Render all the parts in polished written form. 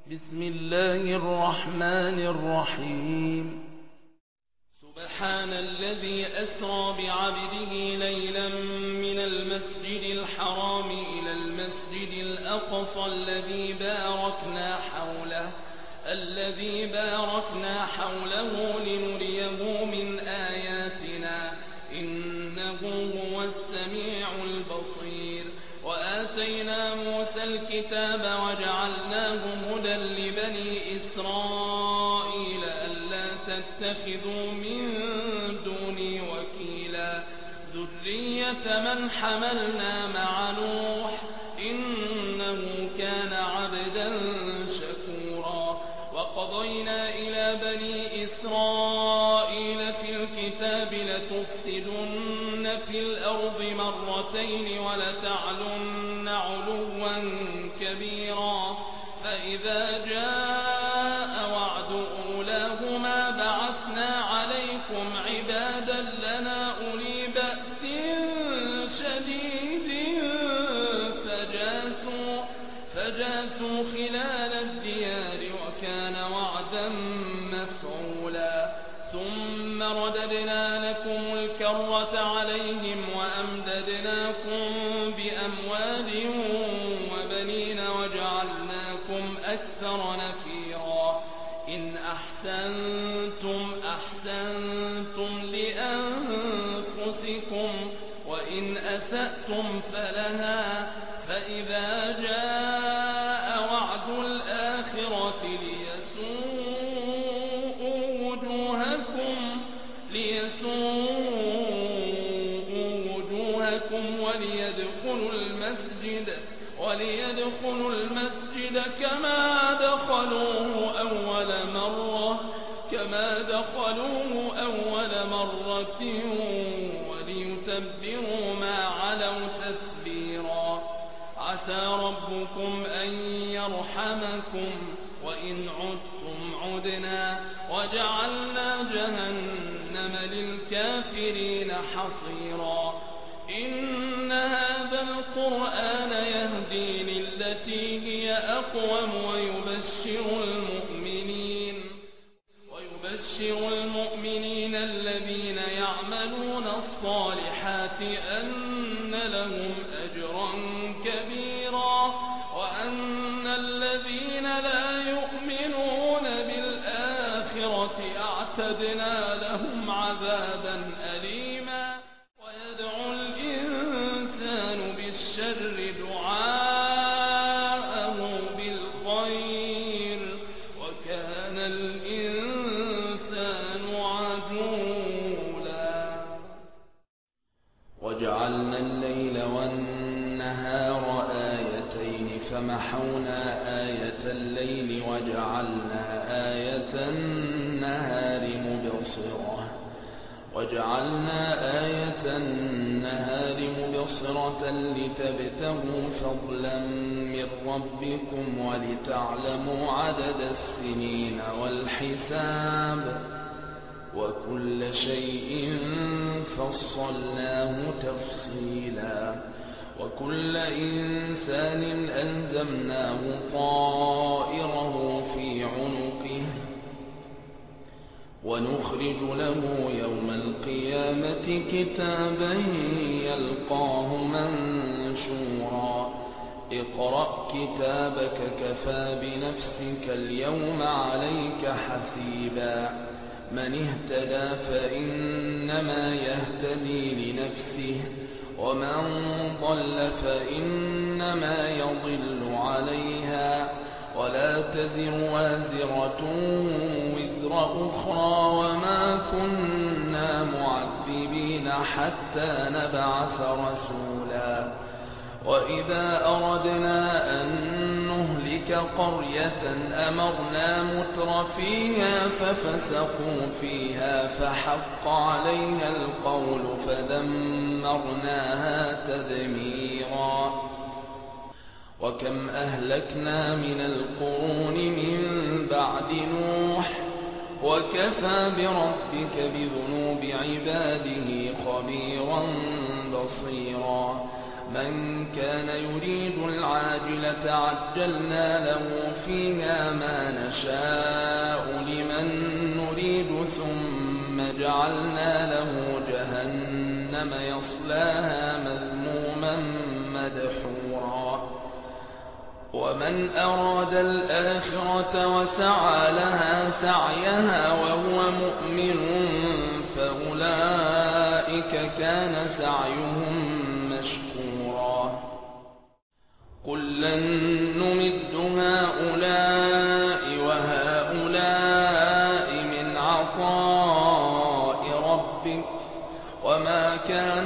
بسم الله الرحمن الرحيم. سبحان الذي أسرى بعبده ليلا من المسجد الحرام إلى المسجد الأقصى الذي باركنا حوله لنريه من آياتنا إنه هو السميع البصير. وآتينا موسى الكتاب وجعلناه هدى لبني إسرائيل ألا تتخذوا من دوني وكيلا ذرية من حملنا مع نوح إنه كان عبدا شكورا. وقضينا إلى بني إسرائيل في الكتاب لتفسدن في الأرض مرتين ولتعلن علوا كبيرا. فإذا جاء وعد أولاهما بعثنا عليكم عبادا لنا أولي بأس شديد فجاسوا خلال الديار وكان وعدا مفعولا. ثم رددنا لكم الكرة عليهم وأمددناكم بأموال وبنين وجعلناكم أكثر نفيرا. إن أحسنتم لأنفسكم وإن أسأتم فلها. فإذا جاء وعد الآخرة ليسوءوا وجوهكم وليدخلوا المسجد كما دخلوه أول مرة وليتبروا ما علوا تتبيرا. عسى ربكم أن يرحمكم وإن عدتم عدنا وجعلنا جهنم للكافرين حصيرا. إن هذا القرآن يهدي للتي هي أقوم ويبشر المؤمنين الذين يعملون الصالحات أن لهم أجرا كبيرا وأن الذين لا يؤمنون بالآخرة أعتدنا لهم عذابا أليما. ويدعو الإنسان بالشر دعاءه بالخير وكان الإنسان عجولا. وجعلنا الليل والنهار آيتين فمحونا آية الليل وجعلنا آية النهار مبصرة لتبتغوا فضلا من ربكم ولتعلموا عدد السنين والحساب وكل شيء فصلناه تفصيلا. وكل إنسان ألزمناه طائره في عنقه ونخرج له يوم القيامة كتابا يلقاه منشورا. اقرأ كتابك كفى بنفسك اليوم عليك حسيبا. من اهتدى فإنما يهتدي لنفسه ومن ضل فإنما يضل عليها ولا تزر وازرة وزر أخرى وما كنا معذبين حتى نبعث رسولا. وإذا أردنا أن نهلك قرية أمرنا مترفيها ففسقوا فيها فحق عليها القول فدمرناها تدميرا. وكم أهلكنا من القرون من بعد نوح وكفى بربك بذنوب عباده خبيرا بصيرا. من كان يريد العاجلة عجلنا له فيها ما نشاء لمن نريد ثم جعلنا له جهنم يصلاها مذموما مدحورا ومن أراد الآخرة وسعى لها سعيها وهو مؤمن فأولئك كان سعيهم مشكورا كلا نمد هؤلاء وهؤلاء من عطاء ربك وما كان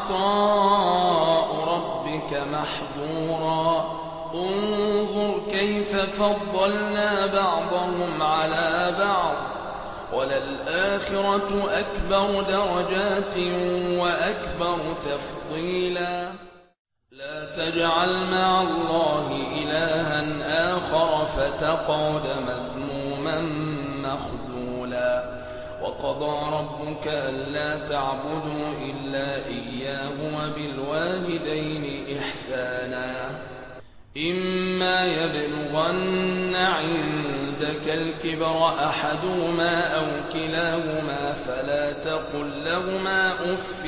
عطاء ربك محظورا انظر كيف فضلنا بعضهم على بعض وللآخرة أكبر درجات وأكبر تفضيلا لا تجعل مع الله إلها آخر فتقعد مذموما مخذولا وقضى ربك ألا تعبدوا إلا إياه وبالوالدين إحسانا إما يبلغن عندك الكبر أحدهما أو كلاهما فلا تقل لهما أف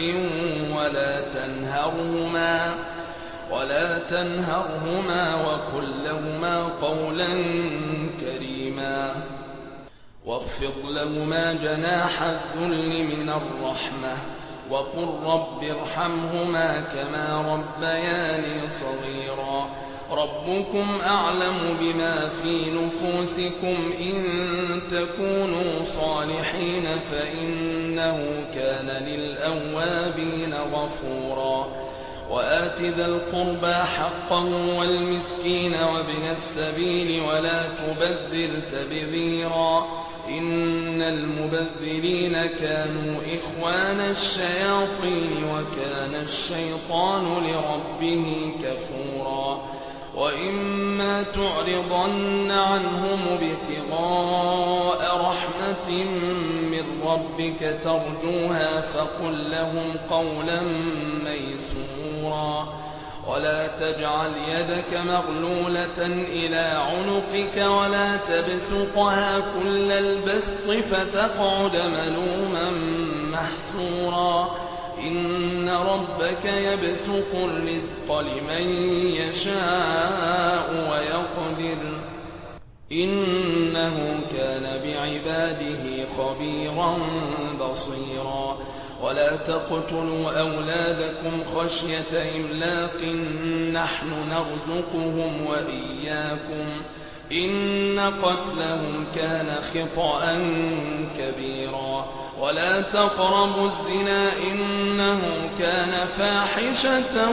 ولا تنهرهما وقل لهما قولا كريما واخفض لهما جناح الذل من الرحمة وقل رب ارحمهما كما ربياني صغيرا ربكم أعلم بما في نفوسكم إن تكونوا صالحين فإنه كان للأوابين غفورا وآت ذا القربى حقه والمسكين وابن السبيل ولا تبذر تبذيرا إن المبذرين كانوا إخوان الشياطين وكان الشيطان لربه كفورا وإما تعرضن عنهم ابتغاء رحمة من ربك ترجوها فقل لهم قولا ميسورا ولا تجعل يدك مغلولة إلى عنقك ولا تبسطها كل البسط فتقعد ملوما محسورا إن ربك يبسط الرزق لمن يشاء ويقدر إنه كان بعباده خبيرا بصيرا ولا تقتلوا أولادكم خشية إملاق نحن نرزقهم وإياكم إن قتلهم كان خطأ كبيرا ولا تقربوا الزنا إنه كان فاحشة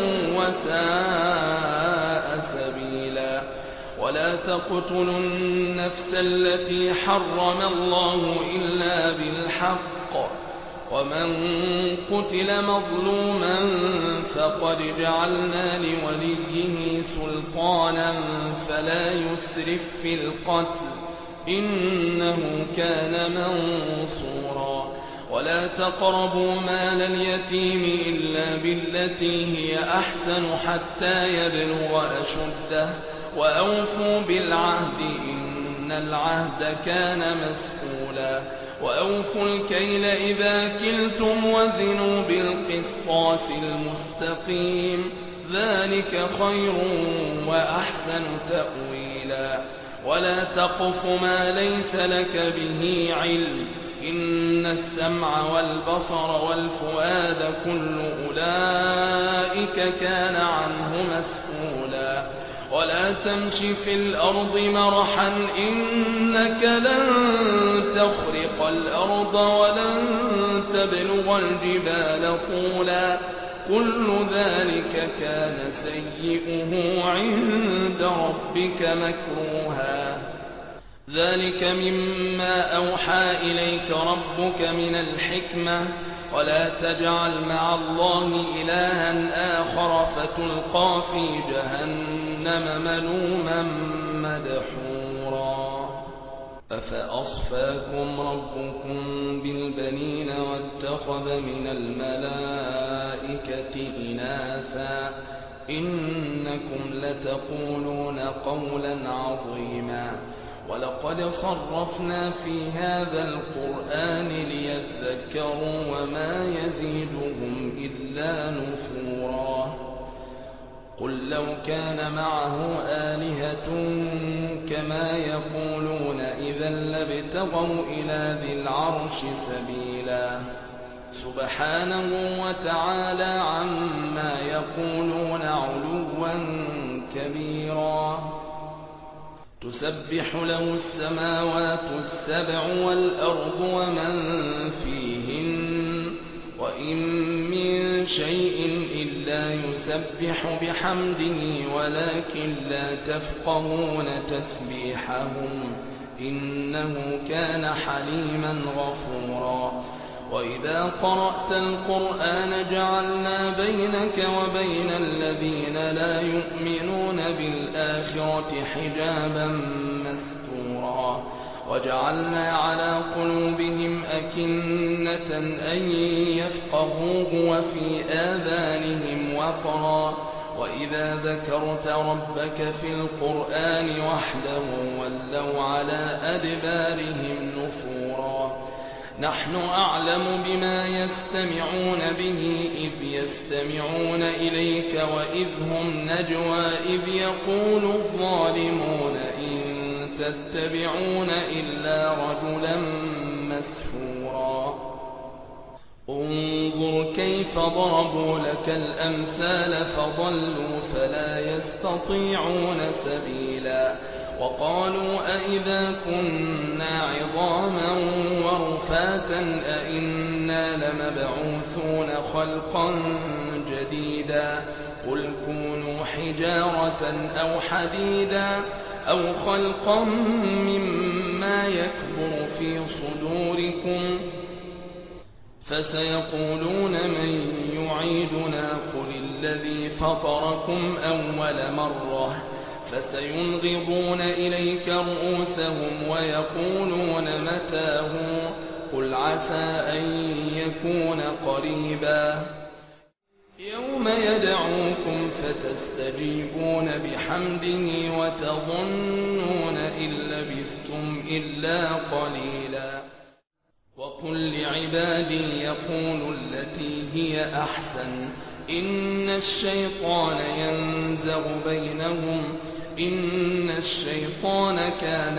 وساء سبيلا ولا تقتلوا النفس التي حرم الله إلا بالحق ومن قتل مظلوما فقد جعلنا لوليه سلطانا فلا يسرف في القتل إنه كان منصورا ولا تقربوا مال اليتيم إلا بالتي هي أحسن حتى يبلغ أشده وأوفوا بالعهد إن العهد كان مسؤولا وأوفوا الكيل إذا كلتم وزنوا بالقسطاس المستقيم ذلك خير وأحسن تأويلا ولا تقف ما ليس لك به علم إن السمع والبصر والفؤاد كل أولئك كان عنه مسؤولا ولا تمش في الأرض مرحا إنك لن تخرق الأرض ولن تبلغ الجبال طولا كل ذلك كان سيئه عند ربك مكروها ذلك مما أوحى إليك ربك من الحكمة ولا تجعل مع الله إلها آخر فتلقى في جهنم ملوما مدحورا أفأصفاكم ربكم بالبنين واتخذ من الملائكة إناثا إنكم لتقولون قولا عظيما ولقد صرفنا في هذا القرآن ليذكروا وما يزيدهم إلا نفورا قل لو كان معه آلهة كما يقولون إذا لابتغوا إلى ذي العرش سبيلا سبحانه وتعالى عما يقولون علوا كبيرا تسبح له السماوات السبع والأرض ومن فيهن وإن من شيء إلا يسبح بحمده ولكن لا تفقهون تسبيحهم إنه كان حليما غفورا وإذا قرأت القرآن جعلنا بينك وبين الذين لا يؤمنون بالآخرة حجابا مستورا وجعلنا على قلوبهم أكنة أن يفقهوه وفي آذانهم وقرا وإذا ذكرت ربك في القرآن وحده ولوا على أدبارهم نفورا نحن أعلم بما يستمعون به إذ يستمعون إليك وإذ هم نجوى إذ يقول الظالمون إن تتبعون إلا رجلا مسحورا انظر كيف ضربوا لك الأمثال فضلوا فلا يستطيعون سبيلا وقالوا أئذا كنا عظاما ورفاتا أئنا لمبعوثون خلقا جديدا قل كونوا حجارة أو حديدا أو خلقا مما يكبر في صدوركم فسيقولون من يعيدنا قل الذي فطركم أول مرة فسينغضون إليك رؤوسهم ويقولون متاه قل عسى أن يكون قريبا يوم يدعوكم فتستجيبون بحمده وتظنون إن لبثتم إلا قليلا وقل لعبادي يقولوا التي هي أحسن إن الشيطان ينزغ بينهم إن الشيطان كان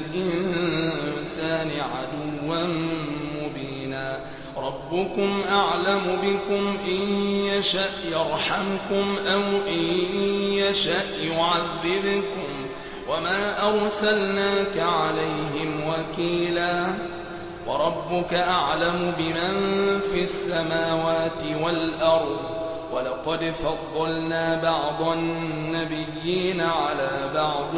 للإنسان عدوا مبينا ربكم أعلم بكم إن يشأ يرحمكم أو إن يشأ يعذبكم وما أرسلناك عليهم وكيلا وربك أعلم بمن في السماوات والأرض ولقد فضلنا بعض النبيين على بعض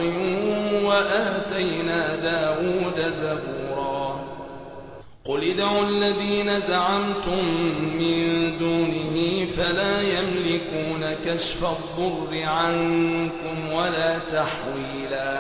وآتينا داود زبورا قل ادعوا الذين زعمتم من دونه فلا يملكون كشف الضر عنكم ولا تحويلا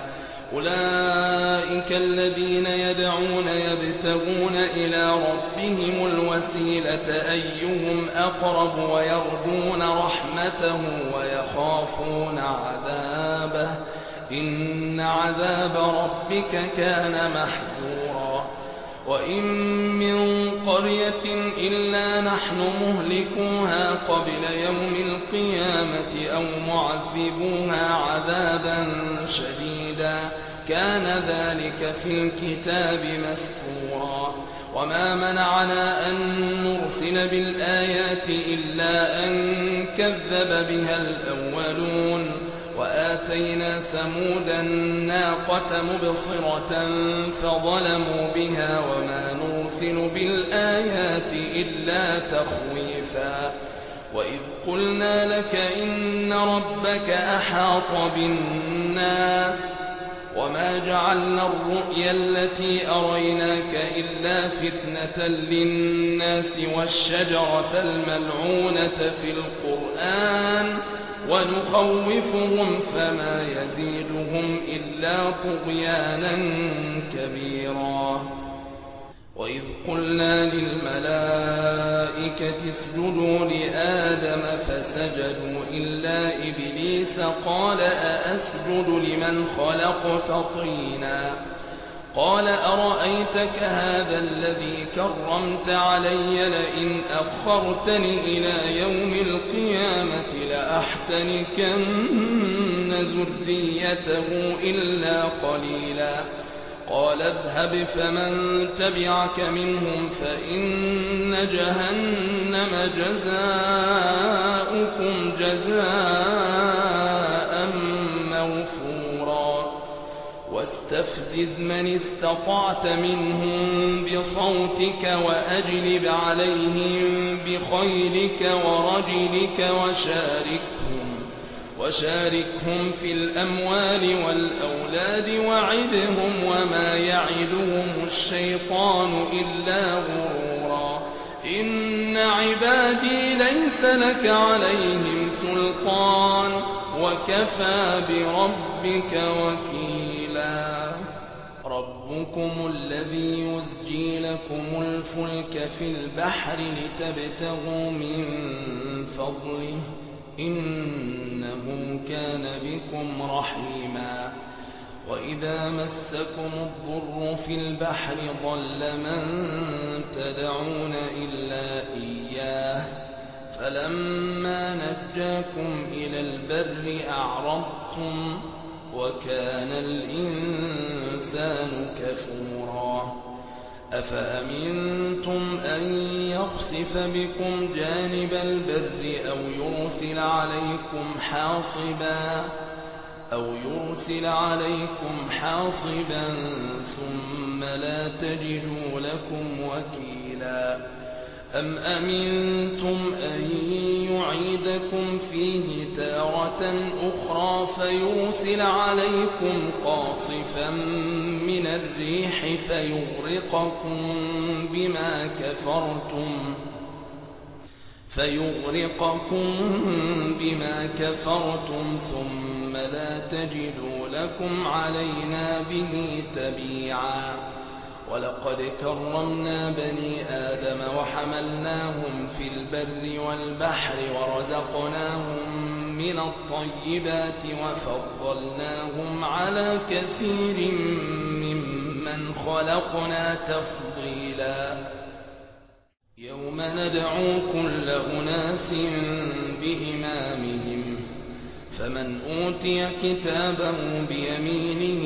أولئك الذين يدعون يبتغون إلى ربهم الوسيلة أيهم أقرب ويرجون رحمته ويخافون عذابه إن عذاب ربك كان محذورا وإن من قرية إلا نحن مهلكوها قبل يوم القيامة أو معذبوها عذابا شديدا كان ذلك في الكتاب مسطورا وما منعنا أن نرسل بالآيات إلا أن كذب بها الأولون وآتينا ثمود الناقة مبصرة فظلموا بها وما نرسل بالآيات إلا تخويفا وإذ قلنا لك إن ربك أحاط بالناس وما جعلنا الرؤيا التي أريناك إلا فتنة للناس والشجرة الملعونة في القرآن ونخوفهم فما يزيدهم إلا طغيانا كبيرا. وإذ قلنا للملائكة اسجدوا لآدم فسجدوا إلا إبليس قال أأسجد لمن خلقت طينا قال أرأيتك هذا الذي كرمت علي لئن أخرتني إلى يوم القيامة لأحتنكن ذريته إلا قليلا. قال اذهب فمن تبعك منهم فإن جهنم جزاؤكم جزاء موفورا. واستفزز من استطعت منهم بصوتك وأجلب عليهم بخيلك ورجلك وشاركهم في الأموال والأولاد وعدهم وما يعدهم الشيطان إلا غرورا. إن عبادي ليس لك عليهم سلطان وكفى بربك وكيلا. ربكم الذي يزجي لكم الفلك في البحر لتبتغوا من فضله إنه كان بكم رحيما. وإذا مسكم الضر في البحر ضل من تدعون إلا إياه فلما نجاكم إلى البر أعرضتم وكان الإنسان كفورا. أفأمنتم أن يخسف بكم جانب البر أو يرسل عليكم حاصبا ثم لا تجدوا لكم وكيلا. أم أمنتم أن يعيدكم فيه تارة أخرى فيرسل عليكم قاصفا من الريح فيغرقكم بما كفرتم ثم لا تجدوا لكم علينا به تبيعا. ولقد كرمنا بني آدم وحملناهم في البر والبحر ورزقناهم من الطيبات وفضلناهم على كثير ممن خلقنا تفضيلا. يوم ندعو كل أناس بإمامهم فمن أوتي كتابه بيمينه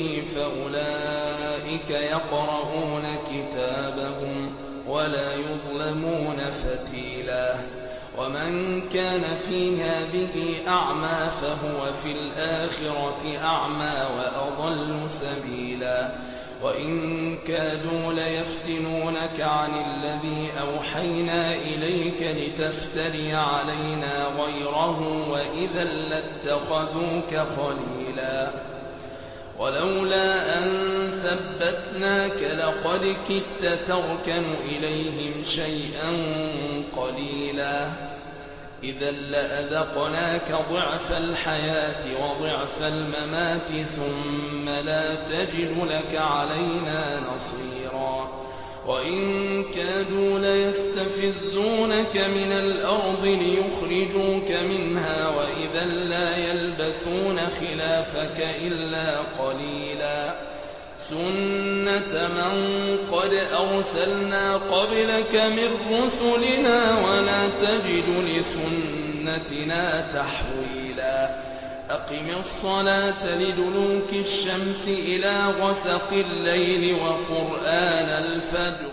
فأولئك يقرؤون كتابهم ولا يظلمون فتيلا. ومن كان في هذه أعمى فهو في الآخرة أعمى وأضل سبيلا. وإن كادوا ليفتنونك عن الذي أوحينا إليك لتفتري علينا غيره وإذا لاتخذوك خليلا. ولولا أن ثبتناك لقد كدت تركن إليهم شيئا قليلا. إذا لأذقناك ضعف الحياة وضعف الممات ثم لا تجد لك علينا نصيرا. وإن كادوا ليستفزونك من الأرض ليخرجوك منها وإذا لا يلبثون خلافك إلا قليلا. سنة من قد أرسلنا قبلك من رسلنا ولا تجد لسنتنا تحويلا. أقم الصلاة لدلوك الشمس إلى غسق الليل وقرآن الفجر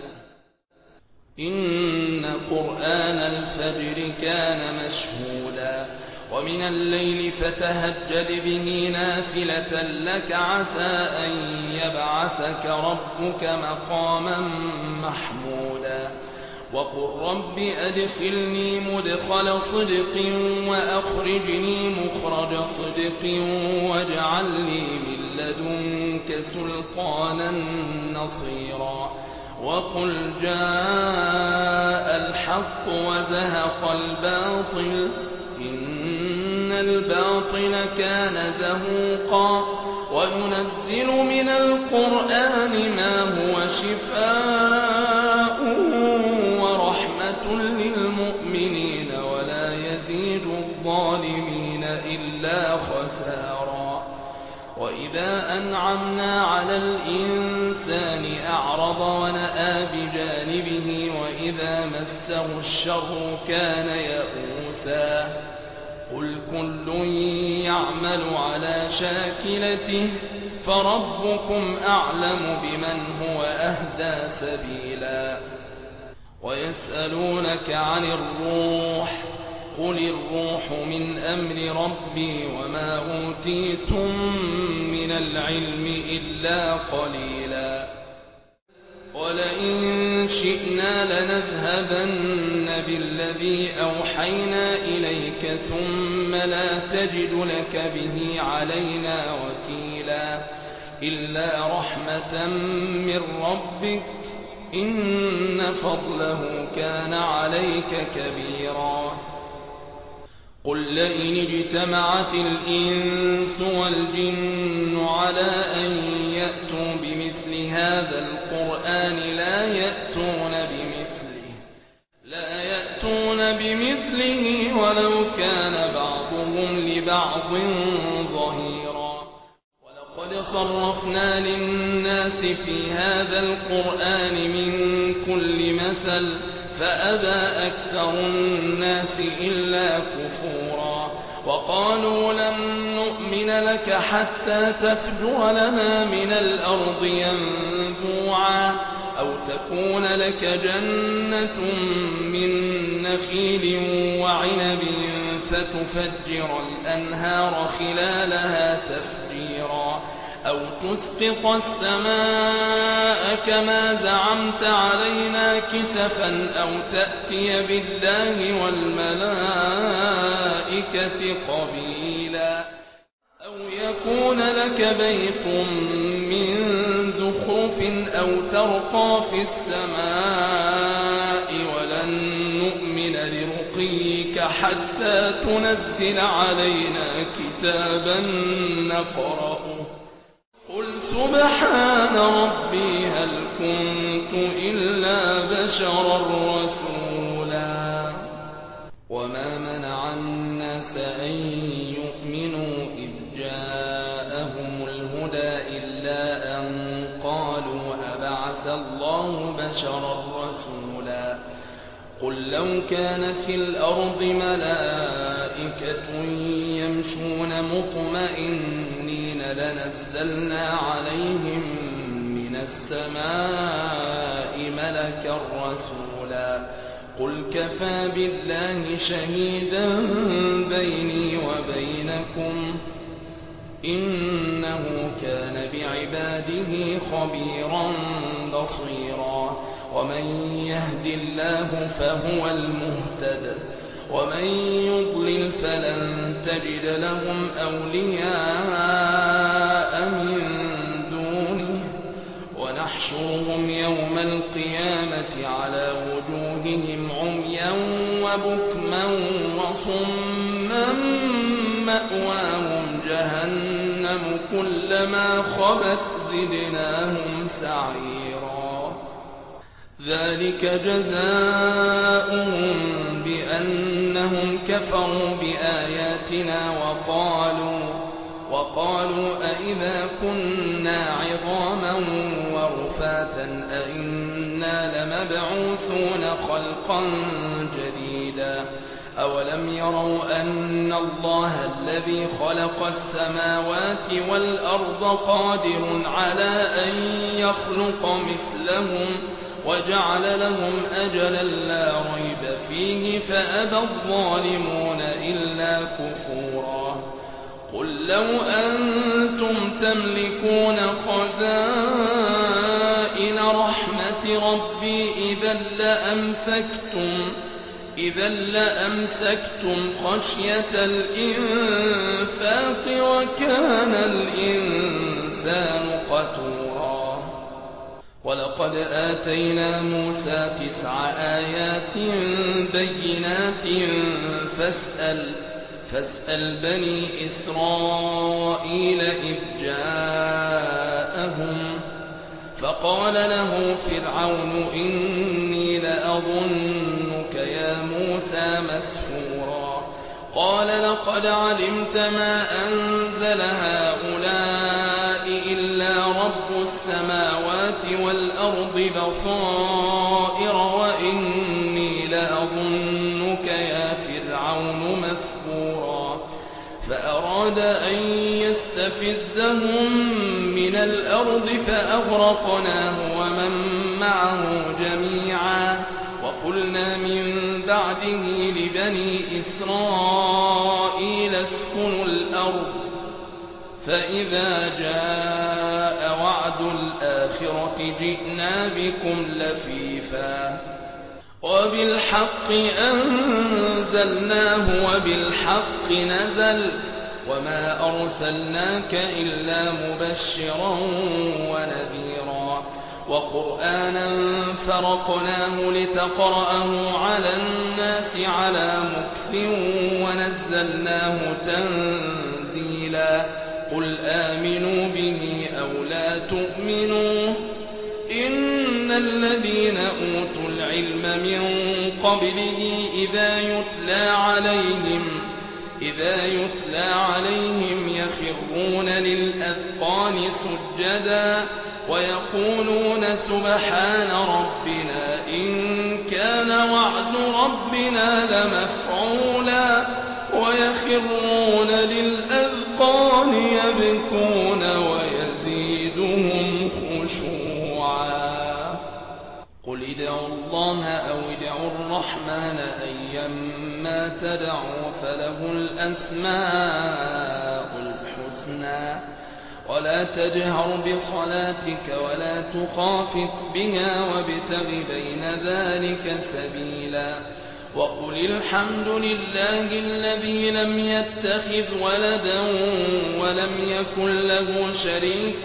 إن قرآن الفجر كان مشهودا. ومن الليل فتهجد به نافلة لك عسى أن يبعثك ربك مقاما محمودا. وقل رب أدخلني مدخل صدق وأخرجني مخرج صدق واجعل لي من لدنك سلطانا نصيرا. وقل جاء الحق وزهق الباطل إن الباطل كان زهوقا وننزل من القرآن ما هو شفاء ورحمة للمؤمنين ولا يزيد الظالمين إلا خسارا وإذا أنعمنا على الإنسان أعرض ونأى بجانبه وإذا مسه الشر كان يئوسا قل كل يعمل على شاكلته فربكم أعلم بمن هو أهدى سبيلا ويسألونك عن الروح قل الروح من أمر ربي وما أوتيتم من العلم إلا قليلا ولئن شئنا لنذهبن بالذي أوحينا إليك ثم لا تجد لك به علينا وكيلا إلا رحمة من ربك إن فضله كان عليك كبيرا قل لئن اجتمعت الإنس والجن على أن يأتوا بمثل هذا القرآن لا يأتون بمثله ولو كان بعضهم لبعض ظهيرا ولقد صرفنا للناس في هذا القرآن من كل مثل فأبى أكثر الناس إلا كفورا وقالوا لن نؤمن لك حتى تفجر لنا من الأرض ينبوعا أو تكون لك جنة من نخيل وعنب فتفجر الأنهار خلالها تفجيرا أو تسقط السماء كما زعمت علينا كسفا أو تأتي بالله والملائكة قبيلا أو يكون لك بيت من زخرف أو ترقى في السماء ولن نؤمن لرقيك حتى تنزل علينا كتابا نقرأه قل سبحان ربي هل كنت إلا بشرا رسولا وما منع الناس أن يؤمنوا إذ جاءهم الهدى إلا أن قالوا أبعث الله بشرا رسولا قل لو كان في الأرض ملائكة يمشون مطمئنين لنزلنا عليهم من السماء ملكا رسولا قل كفى بالله شهيدا بيني وبينكم إنه كان بعباده خبيرا بصيرا ومن يهد الله فهو المهتد ومن يضلل فلن تجد لهم أولياء من دونه ونحشرهم يوم القيامة على وجوههم عميا وبكما وصما مأواهم جهنم كلما خبت زدناهم سعيرا ذلك جزاؤهم بأنهم كفروا بآياتنا وقالوا أئذا كنا عظاما ورفاتا أئنا لمبعوثون خلقا جديدا أولم يروا أن الله الذي خلق السماوات والأرض قادر على أن يخلق مثلهم وجعل لهم أجلا لا ريب فيه فأبى الظالمون إلا كفورا قل لو أنتم تملكون خزائن رحمة ربي إذا لأمسكتم خشية الإنفاق وكان الإنسان قتورا ولقد آتينا موسى 9 آيات بينات فاسأل بني إسرائيل إذ جاءهم فقال له فرعون إني لأظنك يا موسى مسحورا قال لقد علمت ما أنزل هؤلاء إلا رب السماوات والأرض بصائر وإني لأظنك يا فرعون مسحورا فأراد أن يستفزهم من الأرض فأغرقناه ومن معه جميعا وقلنا من بعده لبني إسرائيل اسكنوا الأرض فإذا جاء وعد الآخرة جئنا بكم لفيفا وبالحق أنزلناه وبالحق نزل وما أرسلناك إلا مبشرا ونذيرا وقرآنا فرقناه لتقرأه على الناس على مكث ونزلناه تنزيلا قل آمنوا به أو لا تؤمنوا إن الذين أوتوا العلم من قبله إذا يتلى عليهم يخرون للأذقان سجدا ويقولون سبحان ربنا إن كان وعد ربنا لمفعولا ويخرون للأذقان يبكون ويزيدهم خشوعا قل ادعوا الله أو ادعوا الرحمن أيما تدعوا فله الأسماء الحسنى ولا تجهر بصلاتك ولا تخافت بها وابتغ بين ذلك سبيلا وقل الحمد لله الذي لم يتخذ ولدا ولم يكن له شريك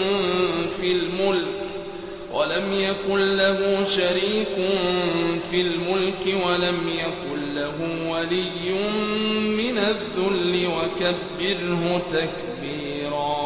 في الملك ولم يكن له ولي من الذل وكبره تكبيرا